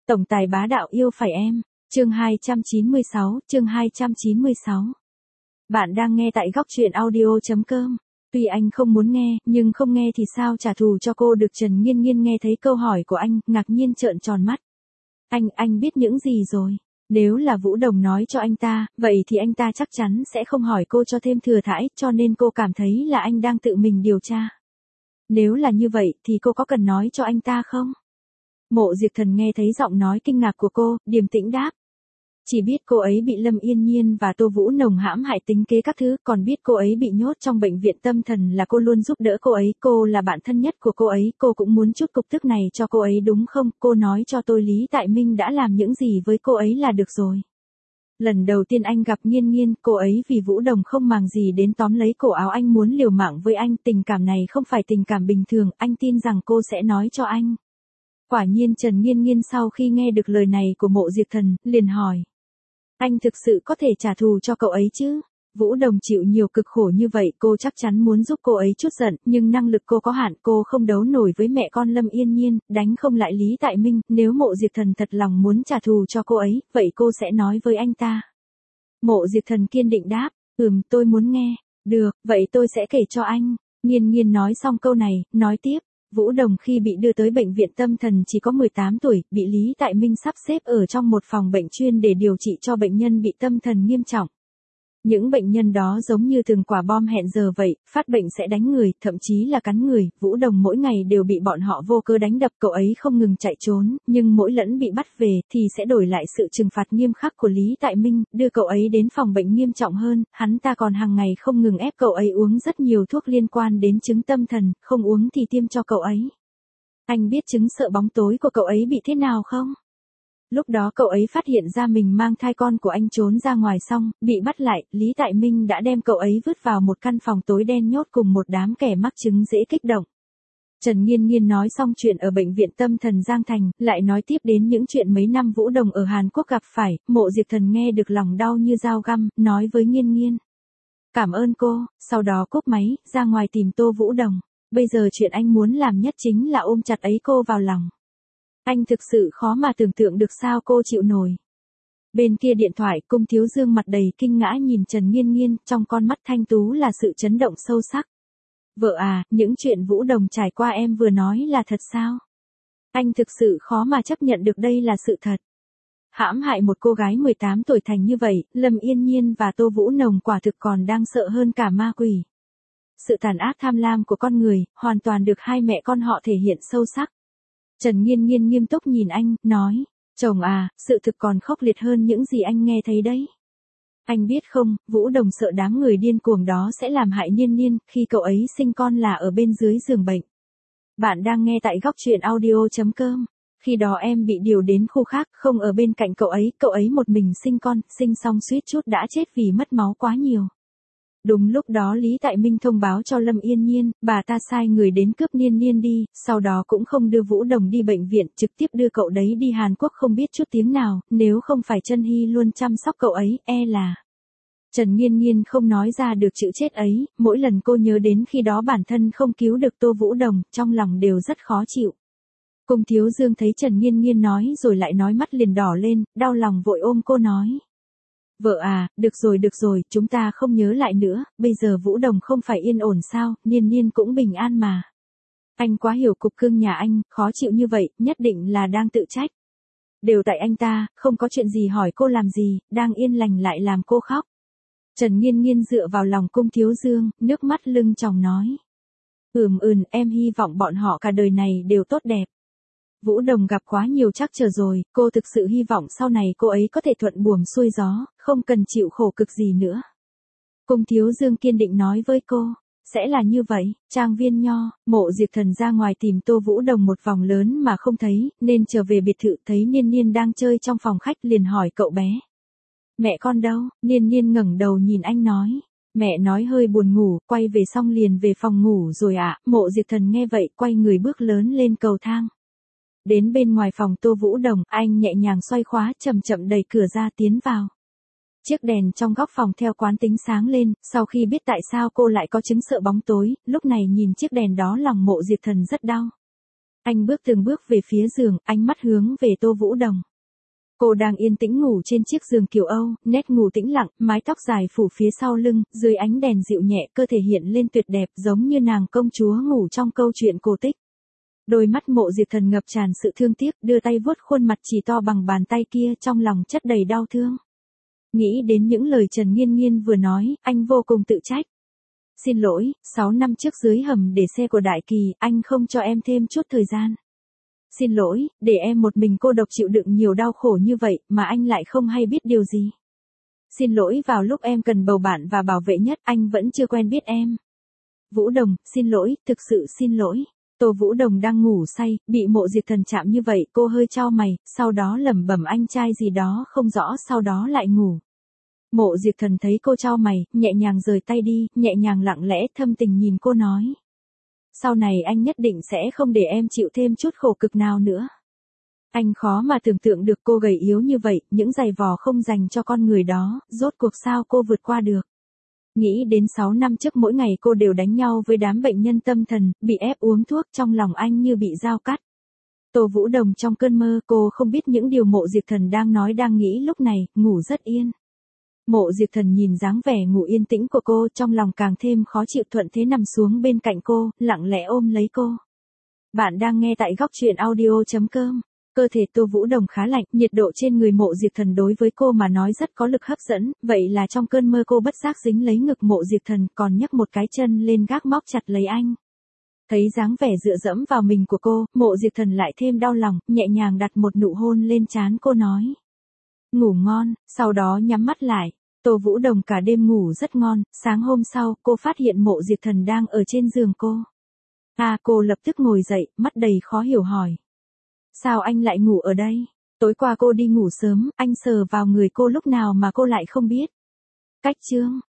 Tổng tài bá đạo yêu phải em. Chương 296, chương 296. Bạn đang nghe tại góc truyện audio.com. Tuy anh không muốn nghe, nhưng không nghe thì sao trả thù cho cô được. Trần Nghiên Nghiên nghe thấy câu hỏi của anh, ngạc nhiên trợn tròn mắt. Anh biết những gì rồi? Nếu là Vũ Đồng nói cho anh ta, vậy thì anh ta chắc chắn sẽ không hỏi cô cho thêm thừa thãi, cho nên cô cảm thấy là anh đang tự mình điều tra. Nếu là như vậy thì cô có cần nói cho anh ta không? Mộ Diệp Thần nghe thấy giọng nói kinh ngạc của cô, điềm tĩnh đáp. Chỉ biết cô ấy bị Lâm Yên Nhiên và Tô Vũ Nồng hãm hại tính kế các thứ, còn biết cô ấy bị nhốt trong bệnh viện tâm thần là cô luôn giúp đỡ cô ấy, cô là bạn thân nhất của cô ấy, cô cũng muốn chút cục tức này cho cô ấy đúng không? Cô nói cho tôi Lý Tại Minh đã làm những gì với cô ấy là được rồi. Lần đầu tiên anh gặp Nghiên Nghiên, cô ấy vì Vũ Đồng không màng gì đến tóm lấy cổ áo anh muốn liều mạng với anh, tình cảm này không phải tình cảm bình thường, anh tin rằng cô sẽ nói cho anh. Quả nhiên Trần Nghiên Nghiên sau khi nghe được lời này của Mộ Diệp Thần, liền hỏi. Anh thực sự có thể trả thù cho cậu ấy chứ? Vũ Đồng chịu nhiều cực khổ như vậy, cô chắc chắn muốn giúp cô ấy chút giận, nhưng năng lực cô có hạn, cô không đấu nổi với mẹ con Lâm Yên Nhiên, đánh không lại Lý Tại Minh, nếu Mộ Diệp Thần thật lòng muốn trả thù cho cô ấy, vậy cô sẽ nói với anh ta. Mộ Diệp Thần kiên định đáp, tôi muốn nghe. Được, vậy tôi sẽ kể cho anh. Nghiên Nghiên nói xong câu này, nói tiếp. Vũ Đồng khi bị đưa tới bệnh viện tâm thần chỉ có 18 tuổi, bị Lý Tại Minh sắp xếp ở trong một phòng bệnh chuyên để điều trị cho bệnh nhân bị tâm thần nghiêm trọng. Những bệnh nhân đó giống như từng quả bom hẹn giờ vậy, phát bệnh sẽ đánh người, thậm chí là cắn người. Vũ Đồng mỗi ngày đều bị bọn họ vô cớ đánh đập, cậu ấy không ngừng chạy trốn, nhưng mỗi lần bị bắt về thì sẽ đổi lại sự trừng phạt nghiêm khắc của Lý Tại Minh, đưa cậu ấy đến phòng bệnh nghiêm trọng hơn, hắn ta còn hàng ngày không ngừng ép cậu ấy uống rất nhiều thuốc liên quan đến chứng tâm thần, không uống thì tiêm cho cậu ấy. Anh biết chứng sợ bóng tối của cậu ấy bị thế nào không? Lúc đó cậu ấy phát hiện ra mình mang thai con của anh trốn ra ngoài xong, bị bắt lại, Lý Tại Minh đã đem cậu ấy vứt vào một căn phòng tối đen nhốt cùng một đám kẻ mắc chứng dễ kích động. Trần Nghiên Nghiên nói xong chuyện ở bệnh viện tâm thần Giang Thành, lại nói tiếp đến những chuyện mấy năm Vũ Đồng ở Hàn Quốc gặp phải, Mộ Diệp Thần nghe được lòng đau như dao găm, nói với Nghiên Nghiên. Cảm ơn cô, sau đó cúp máy, ra ngoài tìm Tô Vũ Đồng. Bây giờ chuyện anh muốn làm nhất chính là ôm chặt ấy cô vào lòng. Anh thực sự khó mà tưởng tượng được sao cô chịu nổi. Bên kia điện thoại, Cung Thiếu Dương mặt đầy kinh ngã nhìn Trần Nghiên Nghiên, trong con mắt thanh tú là sự chấn động sâu sắc. Vợ à, những chuyện Vũ Đồng trải qua em vừa nói là thật sao? Anh thực sự khó mà chấp nhận được đây là sự thật. Hãm hại một cô gái 18 tuổi thành như vậy, Lâm Yên Nhiên và Tô Vũ Nồng quả thực còn đang sợ hơn cả ma quỷ. Sự tàn ác tham lam của con người, hoàn toàn được hai mẹ con họ thể hiện sâu sắc. Trần Nghiên Nghiên nghiêm túc nhìn anh, nói, chồng à, sự thực còn khốc liệt hơn những gì anh nghe thấy đấy. Anh biết không, Vũ Đồng sợ đám người điên cuồng đó sẽ làm hại Niên Niên, khi cậu ấy sinh con là ở bên dưới giường bệnh. Bạn đang nghe tại góc truyện audio.com. Khi đó em bị điều đến khu khác, không ở bên cạnh cậu ấy một mình sinh con, sinh xong suýt chút đã chết vì mất máu quá nhiều. Đúng lúc đó Lý Tại Minh thông báo cho Lâm Yên Nhiên, bà ta sai người đến cướp Niên Niên đi, sau đó cũng không đưa Vũ Đồng đi bệnh viện, trực tiếp đưa cậu đấy đi Hàn Quốc không biết chút tiếng nào, nếu không phải Chân Hy luôn chăm sóc cậu ấy, là... Trần Nghiên Nghiên không nói ra được chữ chết ấy, mỗi lần cô nhớ đến khi đó bản thân không cứu được Tô Vũ Đồng, trong lòng đều rất khó chịu. Cung Thiếu Dương thấy Trần Nghiên Nghiên nói rồi lại nói mắt liền đỏ lên, đau lòng vội ôm cô nói. Vợ à, được rồi, chúng ta không nhớ lại nữa, bây giờ Vũ Đồng không phải yên ổn sao, Niên Niên cũng bình an mà. Anh quá hiểu cục cưng nhà anh, khó chịu như vậy, nhất định là đang tự trách. Đều tại anh ta, không có chuyện gì hỏi cô làm gì, đang yên lành lại làm cô khóc. Trần Nghiên Nghiên dựa vào lòng Cung Thiếu Dương, nước mắt lưng tròng nói. Em hy vọng bọn họ cả đời này đều tốt đẹp. Vũ Đồng gặp quá nhiều trắc trở rồi, cô thực sự hy vọng sau này cô ấy có thể thuận buồm xuôi gió, không cần chịu khổ cực gì nữa. Cung Thiếu Dương kiên định nói với cô, sẽ là như vậy. Trang viên Nho, Mộ Diệp Thần ra ngoài tìm Tô Vũ Đồng một vòng lớn mà không thấy, nên trở về biệt thự thấy Niên Niên đang chơi trong phòng khách liền hỏi cậu bé. Mẹ con đâu? Niên Niên ngẩng đầu nhìn anh nói. Mẹ nói hơi buồn ngủ, quay về xong liền về phòng ngủ rồi ạ. Mộ Diệp Thần nghe vậy, quay người bước lớn lên cầu thang. Đến bên ngoài phòng Tô Vũ Đồng, anh nhẹ nhàng xoay khóa, chậm chậm đẩy cửa ra tiến vào. Chiếc đèn trong góc phòng theo quán tính sáng lên, sau khi biết tại sao cô lại có chứng sợ bóng tối, lúc này nhìn chiếc đèn đó lòng Mộ Diệp Thần rất đau. Anh bước từng bước về phía giường, ánh mắt hướng về Tô Vũ Đồng. Cô đang yên tĩnh ngủ trên chiếc giường kiểu Âu, nét ngủ tĩnh lặng, mái tóc dài phủ phía sau lưng, dưới ánh đèn dịu nhẹ, cơ thể hiện lên tuyệt đẹp giống như nàng công chúa ngủ trong câu chuyện cổ tích. Đôi mắt Mộ Diệp Thần ngập tràn sự thương tiếc, đưa tay vuốt khuôn mặt chỉ to bằng bàn tay kia, trong lòng chất đầy đau thương. Nghĩ đến những lời Trần Nghiên Nghiên vừa nói, anh vô cùng tự trách. Xin lỗi, 6 năm trước dưới hầm để xe của Đại Kỳ, anh không cho em thêm chút thời gian. Xin lỗi, để em một mình cô độc chịu đựng nhiều đau khổ như vậy, mà anh lại không hay biết điều gì. Xin lỗi vào lúc em cần bầu bạn và bảo vệ nhất, anh vẫn chưa quen biết em. Vũ Đồng, xin lỗi, thực sự xin lỗi. Tô Vũ Đồng đang ngủ say, bị Mộ Diệp Thần chạm như vậy, cô hơi chau mày, sau đó lẩm bẩm anh trai gì đó không rõ, sau đó lại ngủ. Mộ Diệp Thần thấy cô chau mày, nhẹ nhàng rời tay đi, nhẹ nhàng lặng lẽ thâm tình nhìn cô nói. Sau này anh nhất định sẽ không để em chịu thêm chút khổ cực nào nữa. Anh khó mà tưởng tượng được cô gầy yếu như vậy, những giày vò không dành cho con người đó, rốt cuộc sao cô vượt qua được. Nghĩ đến 6 năm trước mỗi ngày cô đều đánh nhau với đám bệnh nhân tâm thần, bị ép uống thuốc, trong lòng anh như bị dao cắt. Tô Vũ Đồng trong cơn mơ, cô không biết những điều Mộ Diệp Thần đang nói đang nghĩ lúc này, ngủ rất yên. Mộ Diệp Thần nhìn dáng vẻ ngủ yên tĩnh của cô, trong lòng càng thêm khó chịu, thuận thế nằm xuống bên cạnh cô, lặng lẽ ôm lấy cô. Bạn đang nghe tại góc truyện audio.com. Cơ thể Tô Vũ Đồng khá lạnh, nhiệt độ trên người Mộ Diệp Thần đối với cô mà nói rất có lực hấp dẫn, vậy là trong cơn mơ cô bất giác dính lấy ngực Mộ Diệp Thần, còn nhấc một cái chân lên gác móc chặt lấy anh. Thấy dáng vẻ dựa dẫm vào mình của cô, Mộ Diệp Thần lại thêm đau lòng, nhẹ nhàng đặt một nụ hôn lên trán cô nói. Ngủ ngon, sau đó nhắm mắt lại. Tô Vũ Đồng cả đêm ngủ rất ngon, sáng hôm sau, cô phát hiện Mộ Diệp Thần đang ở trên giường cô. Cô lập tức ngồi dậy, mắt đầy khó hiểu hỏi. Sao anh lại ngủ ở đây? Tối qua cô đi ngủ sớm, anh sờ vào người cô lúc nào mà cô lại không biết. Cách chương.